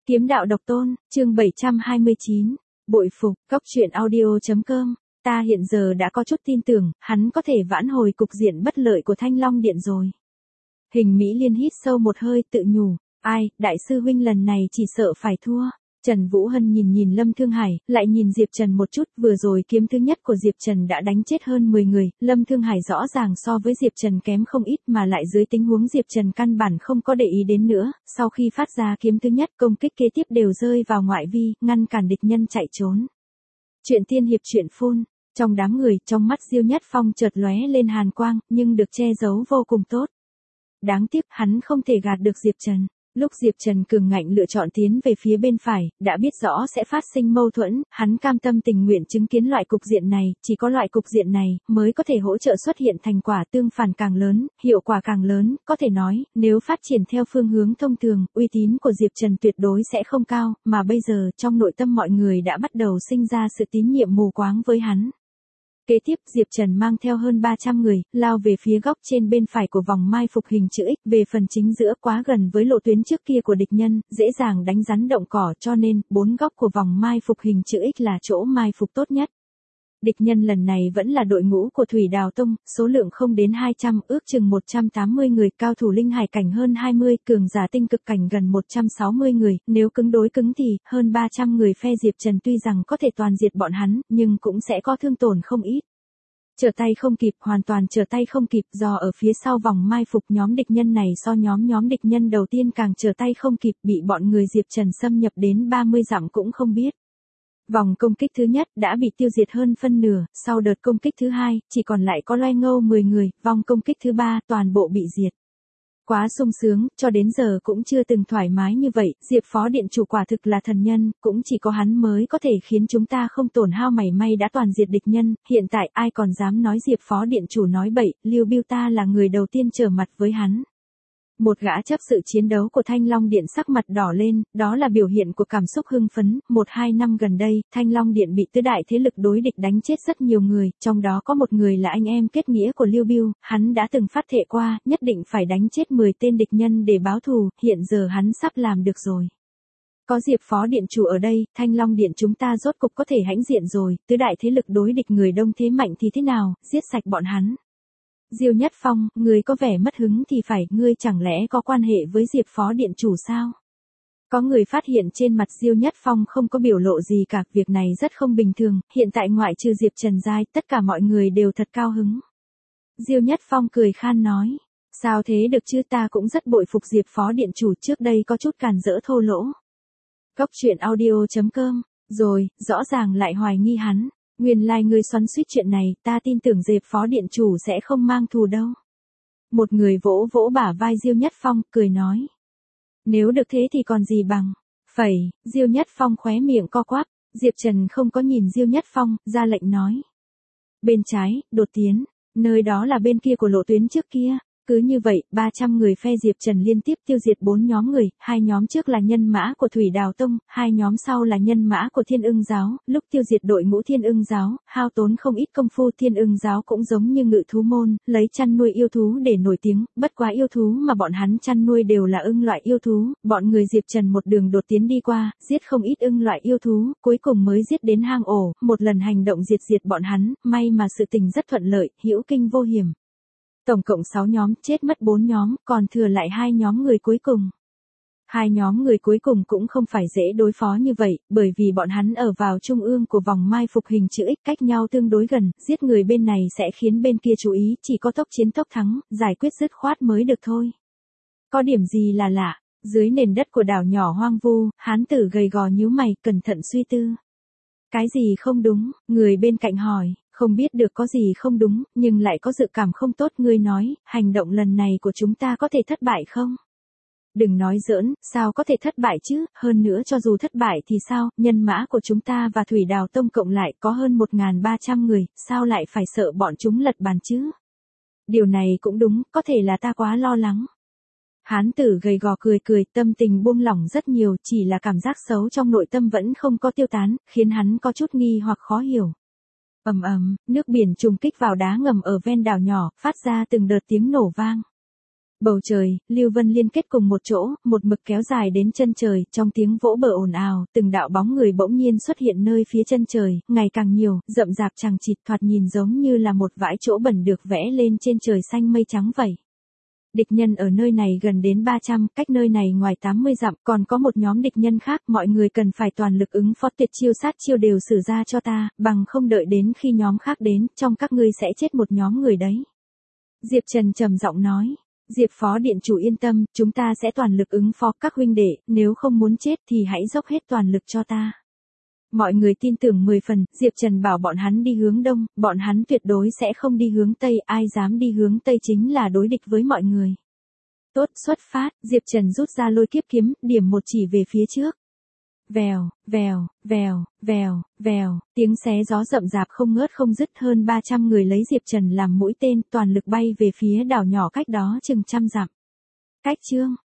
Kiếm đạo độc tôn, chương 729, bội phục, cốc truyện audio.com, ta hiện giờ đã có chút tin tưởng, hắn có thể vãn hồi cục diện bất lợi của Thanh Long Điện rồi. Hình Mỹ Liên hít sâu một hơi tự nhủ, ai, đại sư huynh lần này chỉ sợ phải thua. Trần Vũ Hân nhìn Lâm Thương Hải, lại nhìn Diệp Trần một chút, vừa rồi kiếm thứ nhất của Diệp Trần đã đánh chết hơn 10 người, Lâm Thương Hải rõ ràng so với Diệp Trần kém không ít mà lại dưới tình huống Diệp Trần căn bản không có để ý đến nữa, sau khi phát ra kiếm thứ nhất công kích kế tiếp đều rơi vào ngoại vi, ngăn cản địch nhân chạy trốn. Chuyện tiên hiệp truyện phun, trong đám người, trong mắt Diêu Nhất Phong chợt lóe lên hàn quang, nhưng được che giấu vô cùng tốt. Đáng tiếc, hắn không thể gạt được Diệp Trần. Lúc Diệp Trần cường ngạnh lựa chọn tiến về phía bên phải, đã biết rõ sẽ phát sinh mâu thuẫn, hắn cam tâm tình nguyện chứng kiến loại cục diện này, chỉ có loại cục diện này, mới có thể hỗ trợ xuất hiện thành quả tương phản càng lớn, hiệu quả càng lớn, có thể nói, nếu phát triển theo phương hướng thông thường, uy tín của Diệp Trần tuyệt đối sẽ không cao, mà bây giờ, trong nội tâm mọi người đã bắt đầu sinh ra sự tín nhiệm mù quáng với hắn. Kế tiếp Diệp Trần mang theo hơn 300 người, lao về phía góc trên bên phải của vòng mai phục hình chữ X, về phần chính giữa quá gần với lộ tuyến trước kia của địch nhân, dễ dàng đánh rắn động cỏ cho nên, 4 góc của vòng mai phục hình chữ X là chỗ mai phục tốt nhất. Địch nhân lần này vẫn là đội ngũ của Thủy Đào Tông, số lượng không đến 200, ước chừng 180 người, cao thủ linh hải cảnh hơn 20, cường giả tinh cực cảnh gần 160 người, nếu cứng đối cứng thì, hơn 300 người phe Diệp Trần tuy rằng có thể toàn diệt bọn hắn, nhưng cũng sẽ có thương tổn không ít. Trở tay không kịp, hoàn toàn trở tay không kịp, do ở phía sau vòng mai phục nhóm địch nhân này so nhóm địch nhân đầu tiên càng trở tay không kịp, bị bọn người Diệp Trần xâm nhập đến 30 dặm cũng không biết. Vòng công kích thứ nhất đã bị tiêu diệt hơn phân nửa, sau đợt công kích thứ hai, chỉ còn lại có loe ngâu 10 người, vòng công kích thứ ba, toàn bộ bị diệt. Quá sung sướng, cho đến giờ cũng chưa từng thoải mái như vậy, Diệp Phó Điện Chủ quả thực là thần nhân, cũng chỉ có hắn mới có thể khiến chúng ta không tổn hao mảy may đã toàn diệt địch nhân, hiện tại ai còn dám nói Diệp Phó Điện Chủ nói bậy, Lưu Biêu ta là người đầu tiên trở mặt với hắn. Một gã chấp sự chiến đấu của Thanh Long Điện sắc mặt đỏ lên, đó là biểu hiện của cảm xúc hưng phấn, 1-2 năm gần đây, Thanh Long Điện bị tứ đại thế lực đối địch đánh chết rất nhiều người, trong đó có một người là anh em kết nghĩa của Lưu Biêu, hắn đã từng phát thệ qua, nhất định phải đánh chết 10 tên địch nhân để báo thù, hiện giờ hắn sắp làm được rồi. Có Diệp Phó Điện Chủ ở đây, Thanh Long Điện chúng ta rốt cục có thể hãnh diện rồi, tứ đại thế lực đối địch người đông thế mạnh thì thế nào, giết sạch bọn hắn. Diêu Nhất Phong, ngươi có vẻ mất hứng thì phải, ngươi chẳng lẽ có quan hệ với Diệp Phó Điện Chủ sao? Có người phát hiện trên mặt Diêu Nhất Phong không có biểu lộ gì cả, việc này rất không bình thường, hiện tại ngoại trừ Diệp Trần Giai, tất cả mọi người đều thật cao hứng. Diêu Nhất Phong cười khan nói, sao thế được chứ, ta cũng rất bội phục Diệp Phó Điện Chủ, trước đây có chút càn rỡ thô lỗ. Cốc truyện audio.com, rồi, rõ ràng lại hoài nghi hắn. Nguyên lai ngươi xoắn xuýt chuyện này, ta tin tưởng Diệp Phó Điện Chủ sẽ không mang thù đâu. Một người vỗ vỗ bả vai Diêu Nhất Phong, cười nói. Nếu được thế thì còn gì bằng. Phẩy, Diêu Nhất Phong khóe miệng co quắp, Diệp Trần không có nhìn Diêu Nhất Phong, ra lệnh nói. Bên trái, đột tiến, nơi đó là bên kia của lộ tuyến trước kia. Cứ như vậy, 300 người phe Diệp Trần liên tiếp tiêu diệt 4 nhóm người, 2 nhóm trước là nhân mã của Thủy Đào Tông, 2 nhóm sau là nhân mã của Thiên Ưng Giáo, lúc tiêu diệt đội ngũ Thiên Ưng Giáo, hao tốn không ít công phu. Thiên Ưng Giáo cũng giống như Ngự Thú Môn, lấy chăn nuôi yêu thú để nổi tiếng, bất quá yêu thú mà bọn hắn chăn nuôi đều là ưng loại yêu thú, bọn người Diệp Trần một đường đột tiến đi qua, giết không ít ưng loại yêu thú, cuối cùng mới giết đến hang ổ, một lần hành động diệt bọn hắn, may mà sự tình rất thuận lợi, hữu kinh vô hiểm. Tổng cộng 6 nhóm, chết mất 4 nhóm, còn thừa lại 2 nhóm người cuối cùng. 2 nhóm người cuối cùng cũng không phải dễ đối phó như vậy, bởi vì bọn hắn ở vào trung ương của vòng mai phục hình chữ X, cách nhau tương đối gần, giết người bên này sẽ khiến bên kia chú ý, chỉ có tốc chiến tốc thắng, giải quyết dứt khoát mới được thôi. Có điểm gì là lạ, dưới nền đất của đảo nhỏ hoang vu, hán tử gầy gò nhíu mày, cẩn thận suy tư. Cái gì không đúng, người bên cạnh hỏi. Không biết được có gì không đúng, nhưng lại có dự cảm không tốt, ngươi nói, hành động lần này của chúng ta có thể thất bại không? Đừng nói giỡn, sao có thể thất bại chứ, hơn nữa cho dù thất bại thì sao, nhân mã của chúng ta và Thủy Đào Tông cộng lại có hơn 1.300 người, sao lại phải sợ bọn chúng lật bàn chứ? Điều này cũng đúng, có thể là ta quá lo lắng. Hán tử gầy gò cười, tâm tình buông lỏng rất nhiều, chỉ là cảm giác xấu trong nội tâm vẫn không có tiêu tán, khiến hắn có chút nghi hoặc khó hiểu. Ầm ầm, nước biển trùng kích vào đá ngầm ở ven đảo nhỏ, phát ra từng đợt tiếng nổ vang. Bầu trời, lưu vân liên kết cùng một chỗ, một mực kéo dài đến chân trời, trong tiếng vỗ bờ ồn ào, từng đạo bóng người bỗng nhiên xuất hiện nơi phía chân trời, ngày càng nhiều, rậm rạp chằng chịt, thoạt nhìn giống như là một vãi chỗ bẩn được vẽ lên trên trời xanh mây trắng vậy. Địch nhân ở nơi này gần đến 300, cách nơi này ngoài 80 dặm, còn có một nhóm địch nhân khác, mọi người cần phải toàn lực ứng phó, tuyệt chiêu sát chiêu đều sử ra cho ta, bằng không đợi đến khi nhóm khác đến, trong các ngươi sẽ chết một nhóm người đấy. Diệp Trần trầm giọng nói. Diệp phó điện chủ yên tâm, chúng ta sẽ toàn lực ứng phó, các huynh đệ, nếu không muốn chết thì hãy dốc hết toàn lực cho ta. Mọi người tin tưởng 10 phần, Diệp Trần bảo bọn hắn đi hướng đông, bọn hắn tuyệt đối sẽ không đi hướng tây, ai dám đi hướng tây chính là đối địch với mọi người. Tốt, xuất phát, Diệp Trần rút ra lôi kiếp kiếm, điểm một chỉ về phía trước. Vèo, vèo, vèo, vèo, vèo, tiếng xé gió rậm rạp không ngớt không dứt, hơn 300 người lấy Diệp Trần làm mũi tên, toàn lực bay về phía đảo nhỏ cách đó chừng trăm dặm. Cách chương